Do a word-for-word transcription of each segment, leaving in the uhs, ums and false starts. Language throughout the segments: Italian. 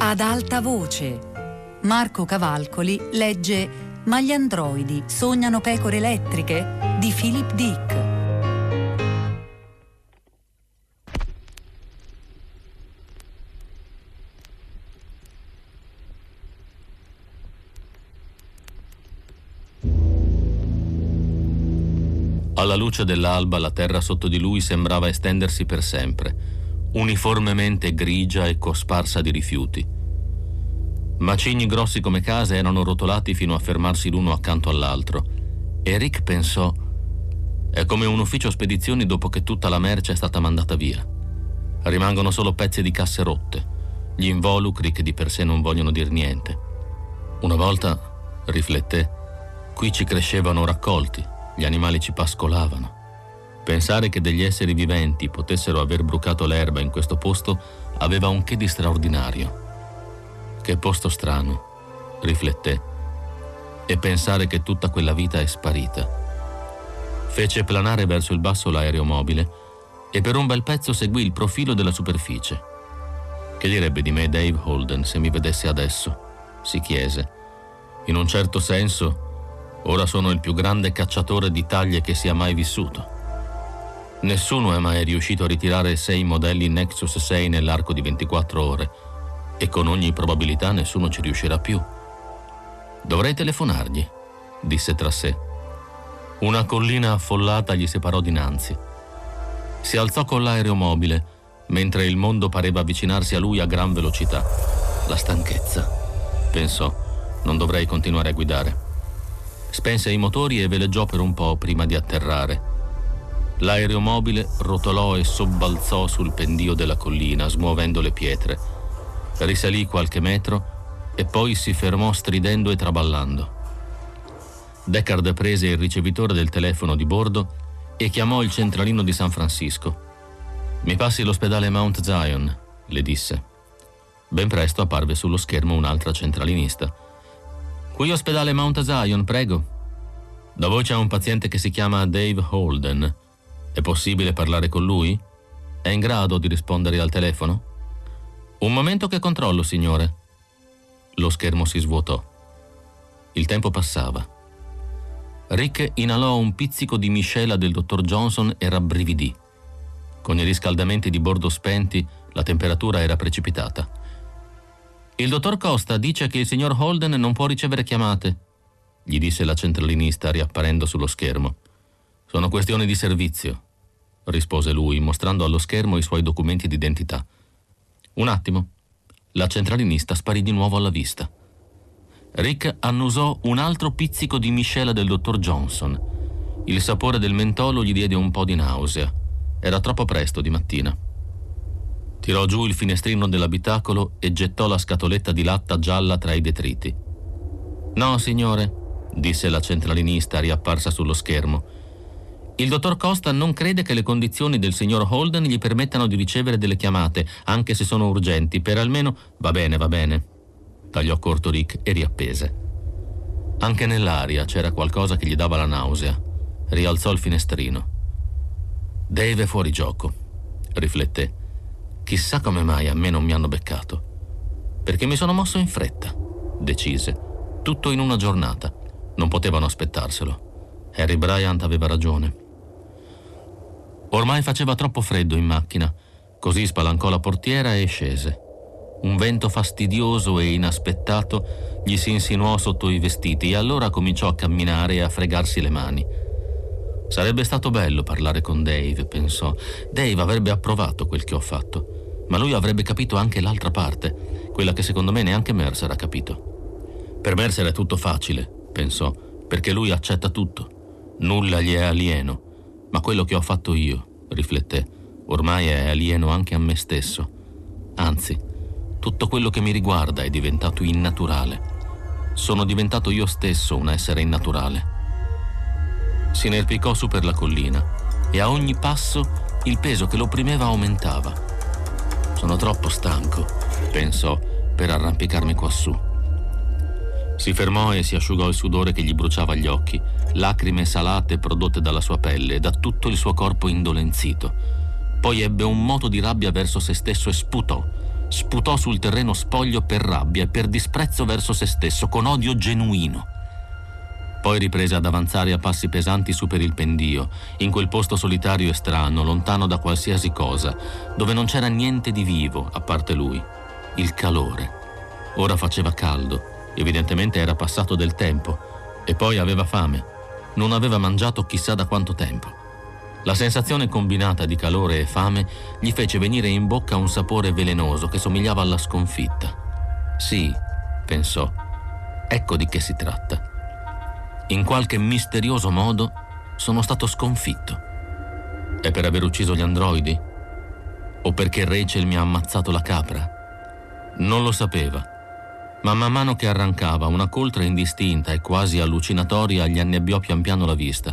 Ad alta voce. Marco Cavalcoli legge Ma gli androidi sognano pecore elettriche di Philip Dick. Alla luce dell'alba la terra sotto di lui sembrava estendersi per sempre, uniformemente grigia e cosparsa di rifiuti. Macigni grossi come case erano rotolati fino a fermarsi l'uno accanto all'altro, e Rick pensò: è come un ufficio spedizioni dopo che tutta la merce è stata mandata via. Rimangono solo pezzi di casse rotte, gli involucri che di per sé non vogliono dir niente. Una volta, rifletté, qui ci crescevano raccolti, gli animali ci pascolavano. Pensare che degli esseri viventi potessero aver brucato l'erba in questo posto aveva un che di straordinario. Che posto strano, rifletté, e pensare che tutta quella vita è sparita. Fece planare verso il basso l'aeromobile e per un bel pezzo seguì il profilo della superficie. Che direbbe di me Dave Holden se mi vedesse adesso? Si chiese. In un certo senso, ora sono il più grande cacciatore di taglie che sia mai vissuto. Nessuno è mai riuscito a ritirare sei modelli Nexus sei nell'arco di ventiquattro ore e con ogni probabilità nessuno ci riuscirà più. Dovrei telefonargli, disse tra sé. Una collina affollata gli si parò dinanzi. Si alzò con l'aeromobile mentre il mondo pareva avvicinarsi a lui a gran velocità. La stanchezza, pensò, non dovrei continuare a guidare. Spense i motori e veleggiò per un po' prima di atterrare. L'aeromobile rotolò e sobbalzò sul pendio della collina, smuovendo le pietre. Risalì qualche metro e poi si fermò stridendo e traballando. Deckard prese il ricevitore del telefono di bordo e chiamò il centralino di San Francisco. «Mi passi l'ospedale Mount Zion», le disse. Ben presto apparve sullo schermo un'altra centralinista. «Qui ospedale Mount Zion, prego». «Da voi c'è un paziente che si chiama Dave Holden. È possibile parlare con lui? È in grado di rispondere al telefono?» «Un momento che controllo, signore». Lo schermo si svuotò. Il tempo passava. Rick inalò un pizzico di miscela del dottor Johnson e rabbrividì. Con i riscaldamenti di bordo spenti, la temperatura era precipitata. «Il dottor Costa dice che il signor Holden non può ricevere chiamate», gli disse la centralinista riapparendo sullo schermo. «Sono questioni di servizio», rispose lui, mostrando allo schermo i suoi documenti d'identità. Un attimo. La centralinista sparì di nuovo alla vista. Rick annusò un altro pizzico di miscela del dottor Johnson. Il sapore del mentolo gli diede un po' di nausea. Era troppo presto di mattina. Tirò giù il finestrino dell'abitacolo e gettò la scatoletta di latta gialla tra i detriti. «No, signore», disse la centralinista riapparsa sullo schermo. «Il dottor Costa non crede che le condizioni del signor Holden gli permettano di ricevere delle chiamate, anche se sono urgenti, per almeno...» «Va bene, va bene», tagliò corto Rick e riappese. Anche nell'aria c'era qualcosa che gli dava la nausea. Rialzò il finestrino. «Dave è fuori gioco», rifletté. «Chissà come mai a me non mi hanno beccato. Perché mi sono mosso in fretta», decise. «Tutto in una giornata. Non potevano aspettarselo. Harry Bryant aveva ragione». Ormai faceva troppo freddo in macchina, così spalancò la portiera e scese. Un vento fastidioso e inaspettato gli si insinuò sotto i vestiti e allora cominciò a camminare e a fregarsi le mani. Sarebbe stato bello parlare con Dave, pensò. Dave avrebbe approvato quel che ho fatto, ma lui avrebbe capito anche l'altra parte, quella che secondo me neanche Mercer ha capito. Per Mercer è tutto facile, pensò, perché lui accetta tutto. Nulla gli è alieno. Ma quello che ho fatto io, rifletté, ormai è alieno anche a me stesso. Anzi, tutto quello che mi riguarda è diventato innaturale. Sono diventato io stesso un essere innaturale. Si inerpicò su per la collina e a ogni passo il peso che lo opprimeva aumentava. Sono troppo stanco, pensò, per arrampicarmi quassù. Si fermò e si asciugò il sudore che gli bruciava gli occhi, lacrime salate prodotte dalla sua pelle e da tutto il suo corpo indolenzito. Poi ebbe un moto di rabbia verso se stesso e sputò. sputò sul terreno spoglio per rabbia e per disprezzo verso se stesso, con odio genuino. Poi riprese ad avanzare a passi pesanti su per il pendio, in quel posto solitario e strano, lontano da qualsiasi cosa, dove non c'era niente di vivo, a parte lui. Il calore. Ora faceva caldo, evidentemente era passato del tempo, e poi aveva fame. Non aveva mangiato chissà da quanto tempo. La sensazione combinata di calore e fame gli fece venire in bocca un sapore velenoso che somigliava alla sconfitta. Sì, pensò, ecco di che si tratta. In qualche misterioso modo sono stato sconfitto. È per aver ucciso gli androidi? O perché Rachel mi ha ammazzato la capra? Non lo sapeva, ma man mano che arrancava una coltre indistinta e quasi allucinatoria gli annebbiò pian piano la vista.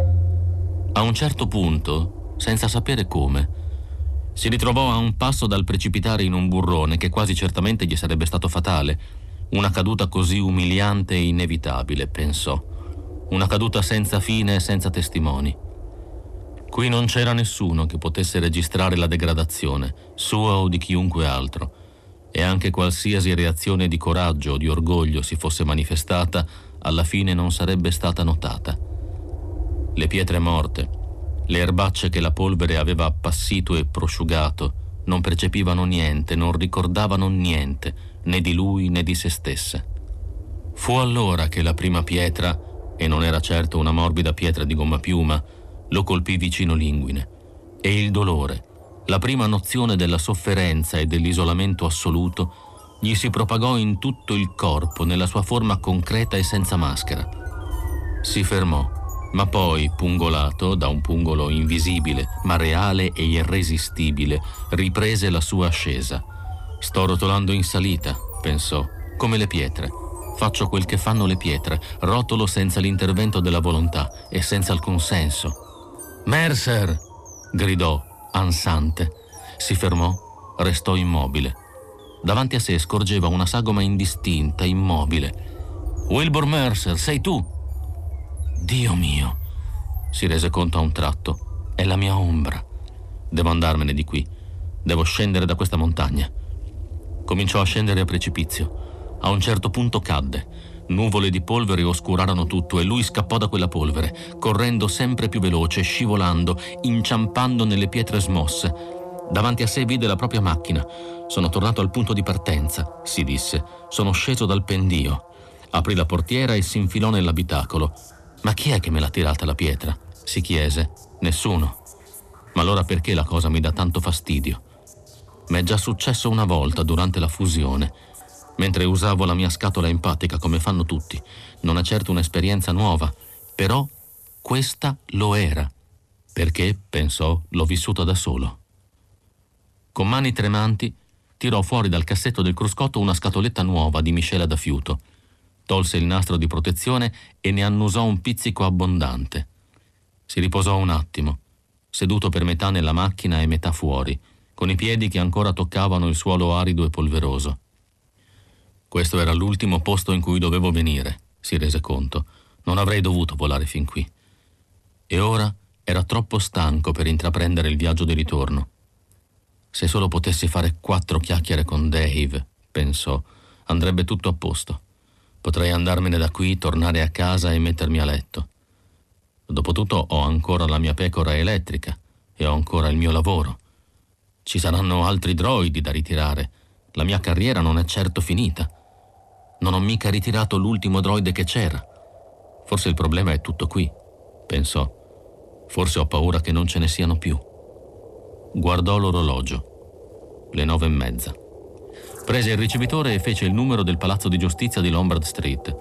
A un certo punto, senza sapere come, si ritrovò a un passo dal precipitare in un burrone che quasi certamente gli sarebbe stato fatale. Una caduta così umiliante e inevitabile, pensò. Una caduta senza fine e senza testimoni. Qui non c'era nessuno che potesse registrare la degradazione, sua o di chiunque altro, e anche qualsiasi reazione di coraggio o di orgoglio si fosse manifestata, alla fine non sarebbe stata notata. Le pietre morte, le erbacce che la polvere aveva appassito e prosciugato, non percepivano niente, non ricordavano niente, né di lui né di se stesse. Fu allora che la prima pietra, e non era certo una morbida pietra di gomma piuma, lo colpì vicino l'inguine, e il dolore, la prima nozione della sofferenza e dell'isolamento assoluto, gli si propagò in tutto il corpo, nella sua forma concreta e senza maschera. Si fermò, ma poi, pungolato da un pungolo invisibile, ma reale e irresistibile, riprese la sua ascesa. Sto rotolando in salita, pensò, come le pietre. Faccio quel che fanno le pietre, rotolo senza l'intervento della volontà e senza il consenso. «Mercer!» gridò, ansante. Si fermò, restò immobile. Davanti a sé scorgeva una sagoma indistinta, immobile. «Wilbur Mercer, sei tu?» «Dio mio!» si rese conto a un tratto. «È la mia ombra. Devo andarmene di qui. Devo scendere da questa montagna». Cominciò a scendere a precipizio. A un certo punto cadde. Nuvole di polvere oscurarono tutto e lui scappò da quella polvere, correndo sempre più veloce, scivolando, inciampando nelle pietre smosse. Davanti a sé vide la propria macchina. «Sono tornato al punto di partenza», si disse. «Sono sceso dal pendio». Aprì la portiera e si infilò nell'abitacolo. «Ma chi è che me l'ha tirata la pietra?» si chiese. «Nessuno». «Ma allora perché la cosa mi dà tanto fastidio?» «M'è già successo una volta durante la fusione, mentre usavo la mia scatola empatica come fanno tutti. Non è certo un'esperienza nuova, però questa lo era, perché, pensò, l'ho vissuta da solo». Con mani tremanti tirò fuori dal cassetto del cruscotto una scatoletta nuova di miscela da fiuto. Tolse il nastro di protezione e ne annusò un pizzico abbondante. Si riposò un attimo, seduto per metà nella macchina e metà fuori, con i piedi che ancora toccavano il suolo arido e polveroso. Questo era l'ultimo posto in cui dovevo venire, si rese conto. Non avrei dovuto volare fin qui. E ora era troppo stanco per intraprendere il viaggio di ritorno. Se solo potessi fare quattro chiacchiere con Dave, pensò, andrebbe tutto a posto. Potrei andarmene da qui, tornare a casa e mettermi a letto. Dopotutto ho ancora la mia pecora elettrica e ho ancora il mio lavoro. Ci saranno altri droidi da ritirare. La mia carriera non è certo finita. Non ho mica ritirato l'ultimo droide che c'era. Forse il problema è tutto qui, pensò. Forse ho paura che non ce ne siano più. Guardò l'orologio. Le nove e mezza. Prese il ricevitore e fece il numero del palazzo di giustizia di Lombard Street.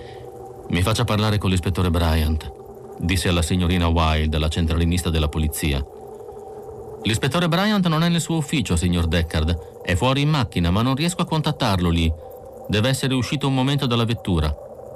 «Mi faccia parlare con l'ispettore Bryant», disse alla signorina Wilde, la centralinista della polizia. «L'ispettore Bryant non è nel suo ufficio, signor Deckard. È fuori in macchina, ma non riesco a contattarlo lì. Deve essere uscito un momento dalla vettura».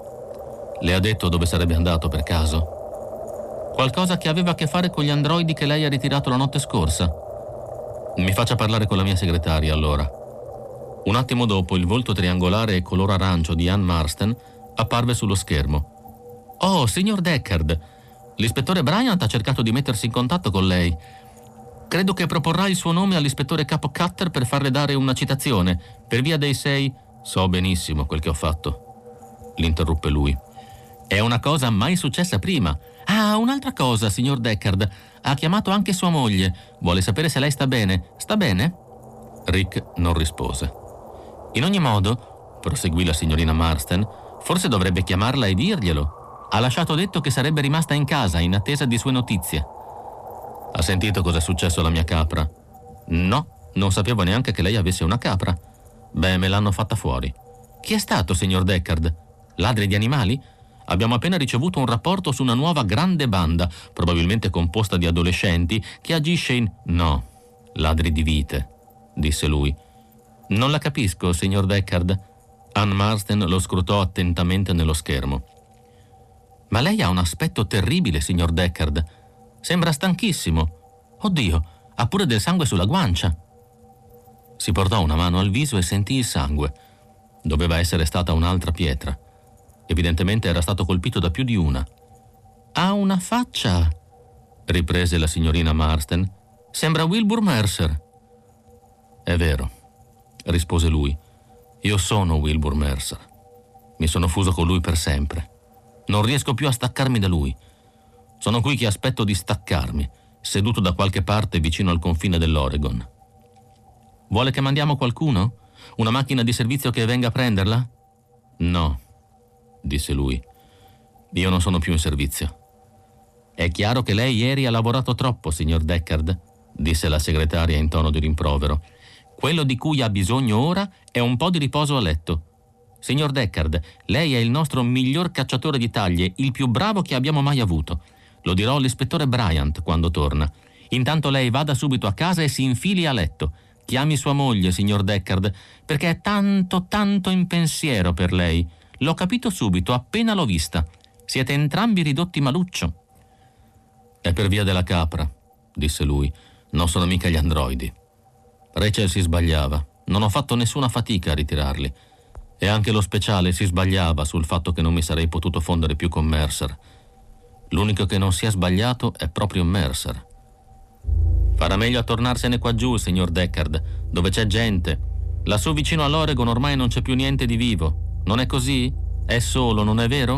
«Le ha detto dove sarebbe andato, per caso?» «Qualcosa che aveva a che fare con gli androidi che lei ha ritirato la notte scorsa». «Mi faccia parlare con la mia segretaria, allora». Un attimo dopo il volto triangolare e color arancio di Ann Marston apparve sullo schermo. «Oh, signor Deckard, l'ispettore Bryant ha cercato di mettersi in contatto con lei. Credo che proporrà il suo nome all'ispettore capo Cutter per farle dare una citazione, per via dei sei... So benissimo quel che ho fatto, l'interruppe lui. È una cosa mai successa prima. Ah, un'altra cosa, signor Deckard. Ha chiamato anche sua moglie. Vuole sapere se lei sta bene. Sta bene? Rick non rispose. In ogni modo, proseguì la signorina Marston, forse dovrebbe chiamarla e dirglielo. Ha lasciato detto che sarebbe rimasta in casa in attesa di sue notizie. Ha sentito cosa è successo alla mia capra? No, non sapevo neanche che lei avesse una capra. Beh, me l'hanno fatta fuori. Chi è stato, signor Deckard? Ladri di animali? Abbiamo appena ricevuto un rapporto su una nuova grande banda, probabilmente composta di adolescenti, che agisce in... No, ladri di vite, disse lui. Non la capisco, signor Deckard. Ann Marston lo scrutò attentamente nello schermo. Ma lei ha un aspetto terribile, signor Deckard. Sembra stanchissimo. Oddio, ha pure del sangue sulla guancia. Si portò una mano al viso e sentì il sangue. Doveva essere stata un'altra pietra. Evidentemente era stato colpito da più di una. Ha una faccia, riprese la signorina Marston. Sembra Wilbur Mercer. È vero, rispose lui. Io sono Wilbur Mercer. Mi sono fuso con lui per sempre. Non riesco più a staccarmi da lui. Sono qui che aspetto di staccarmi, seduto da qualche parte vicino al confine dell'Oregon. Vuole che mandiamo qualcuno? Una macchina di servizio che venga a prenderla? No, disse lui. Io non sono più in servizio. È chiaro che lei ieri ha lavorato troppo, signor Deckard, disse la segretaria in tono di rimprovero. Quello di cui ha bisogno ora è un po' di riposo a letto. Signor Deckard, lei è il nostro miglior cacciatore di taglie, il più bravo che abbiamo mai avuto. Lo dirò all'ispettore Bryant quando torna. Intanto lei vada subito a casa e si infili a letto. Chiami sua moglie, signor Deckard, perché è tanto, tanto in pensiero per lei. L'ho capito subito, appena l'ho vista. Siete entrambi ridotti maluccio. È per via della capra, disse lui. Non sono mica gli androidi. Rachel si sbagliava. Non ho fatto nessuna fatica a ritirarli. E anche lo speciale si sbagliava sul fatto che non mi sarei potuto fondere più con Mercer. L'unico che non si è sbagliato è proprio Mercer. Farà meglio a tornarsene qua giù, signor Deckard, dove c'è gente. Lassù vicino all'Oregon ormai non c'è più niente di vivo. Non è così? È solo, non è vero?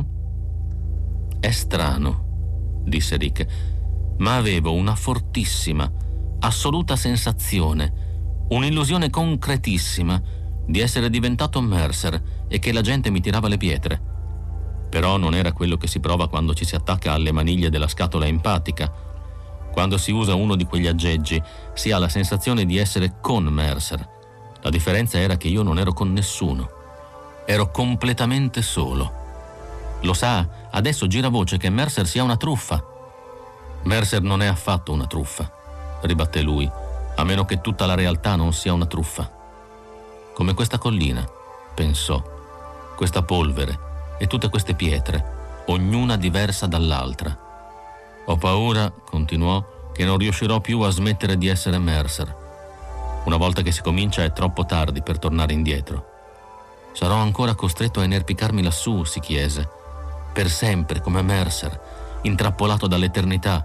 È strano, disse Rick, ma avevo una fortissima, assoluta sensazione, un'illusione concretissima di essere diventato Mercer e che la gente mi tirava le pietre. Però non era quello che si prova quando ci si attacca alle maniglie della scatola empatica. Quando si usa uno di quegli aggeggi si ha la sensazione di essere con Mercer. La differenza era che io non ero con nessuno. Ero completamente solo. Lo sa, adesso gira voce che Mercer sia una truffa. Mercer non è affatto una truffa, ribatté lui, a meno che tutta la realtà non sia una truffa. Come questa collina, pensò, questa polvere e tutte queste pietre, ognuna diversa dall'altra. Ho paura, continuò, che non riuscirò più a smettere di essere Mercer. Una volta che si comincia è troppo tardi per tornare indietro. Sarò ancora costretto a inerpicarmi lassù, si chiese, per sempre come Mercer, intrappolato dall'eternità.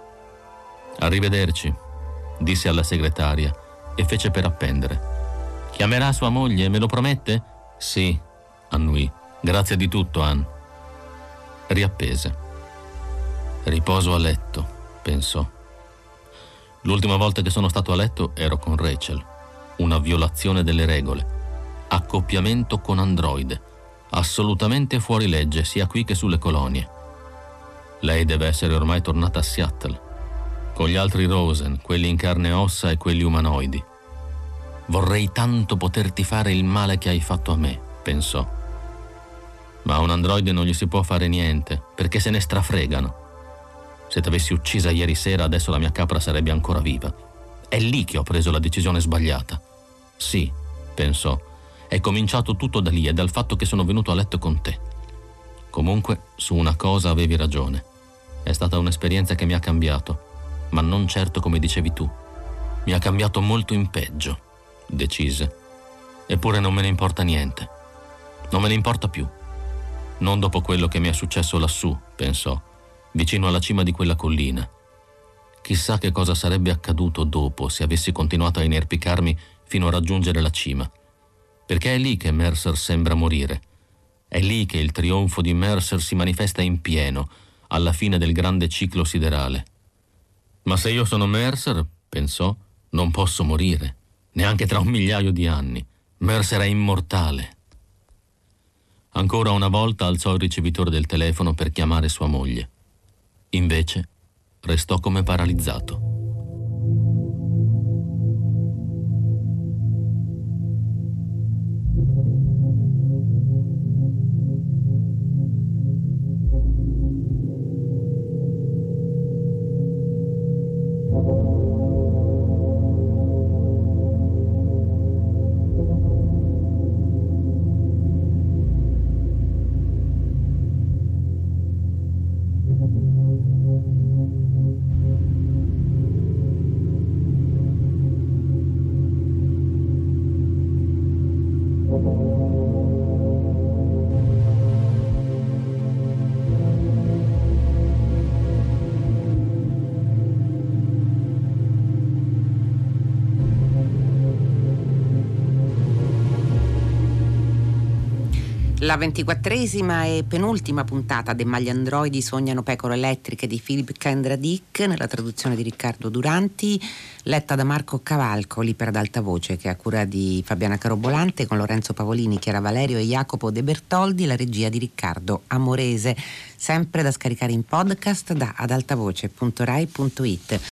Arrivederci, disse alla segretaria e fece per appendere. Chiamerà sua moglie, me lo promette? Sì, annui. Grazie di tutto, Ann. Riappese. Riposo a letto, pensò. L'ultima volta che sono stato a letto ero con Rachel. Una violazione delle regole. Accoppiamento con androide. Assolutamente fuori legge, sia qui che sulle colonie. Lei deve essere ormai tornata a Seattle, con gli altri Rosen, quelli in carne e ossa e quelli umanoidi. Vorrei tanto poterti fare il male che hai fatto a me, pensò. Ma a un androide non gli si può fare niente, perché se ne strafregano. Se ti avessi uccisa ieri sera, adesso la mia capra sarebbe ancora viva. È lì che ho preso la decisione sbagliata. Sì, pensò, è cominciato tutto da lì e dal fatto che sono venuto a letto con te. Comunque, su una cosa avevi ragione. È stata un'esperienza che mi ha cambiato, ma non certo come dicevi tu. Mi ha cambiato molto in peggio, decise. Eppure non me ne importa niente. Non me ne importa più. Non dopo quello che mi è successo lassù, pensò, vicino alla cima di quella collina. Chissà che cosa sarebbe accaduto dopo se avessi continuato a inerpicarmi fino a raggiungere la cima. Perché è lì che Mercer sembra morire. È lì che il trionfo di Mercer si manifesta in pieno, alla fine del grande ciclo siderale. Ma se io sono Mercer, pensò, non posso morire, neanche tra un migliaio di anni. Mercer è immortale. Ancora una volta alzò il ricevitore del telefono per chiamare sua moglie. Invece restò come paralizzato. La ventiquattresima e penultima puntata de Magli androidi sognano pecore elettriche di Philip Kendra Dick, nella traduzione di Riccardo Duranti, letta da Marco Cavalcoli per Ad Alta Voce, che è a cura di Fabiana Carobolante, con Lorenzo Pavolini, Chiara Valerio e Jacopo De Bertoldi, la regia di Riccardo Amorese, sempre da scaricare in podcast da adaltavoce punto rai punto it.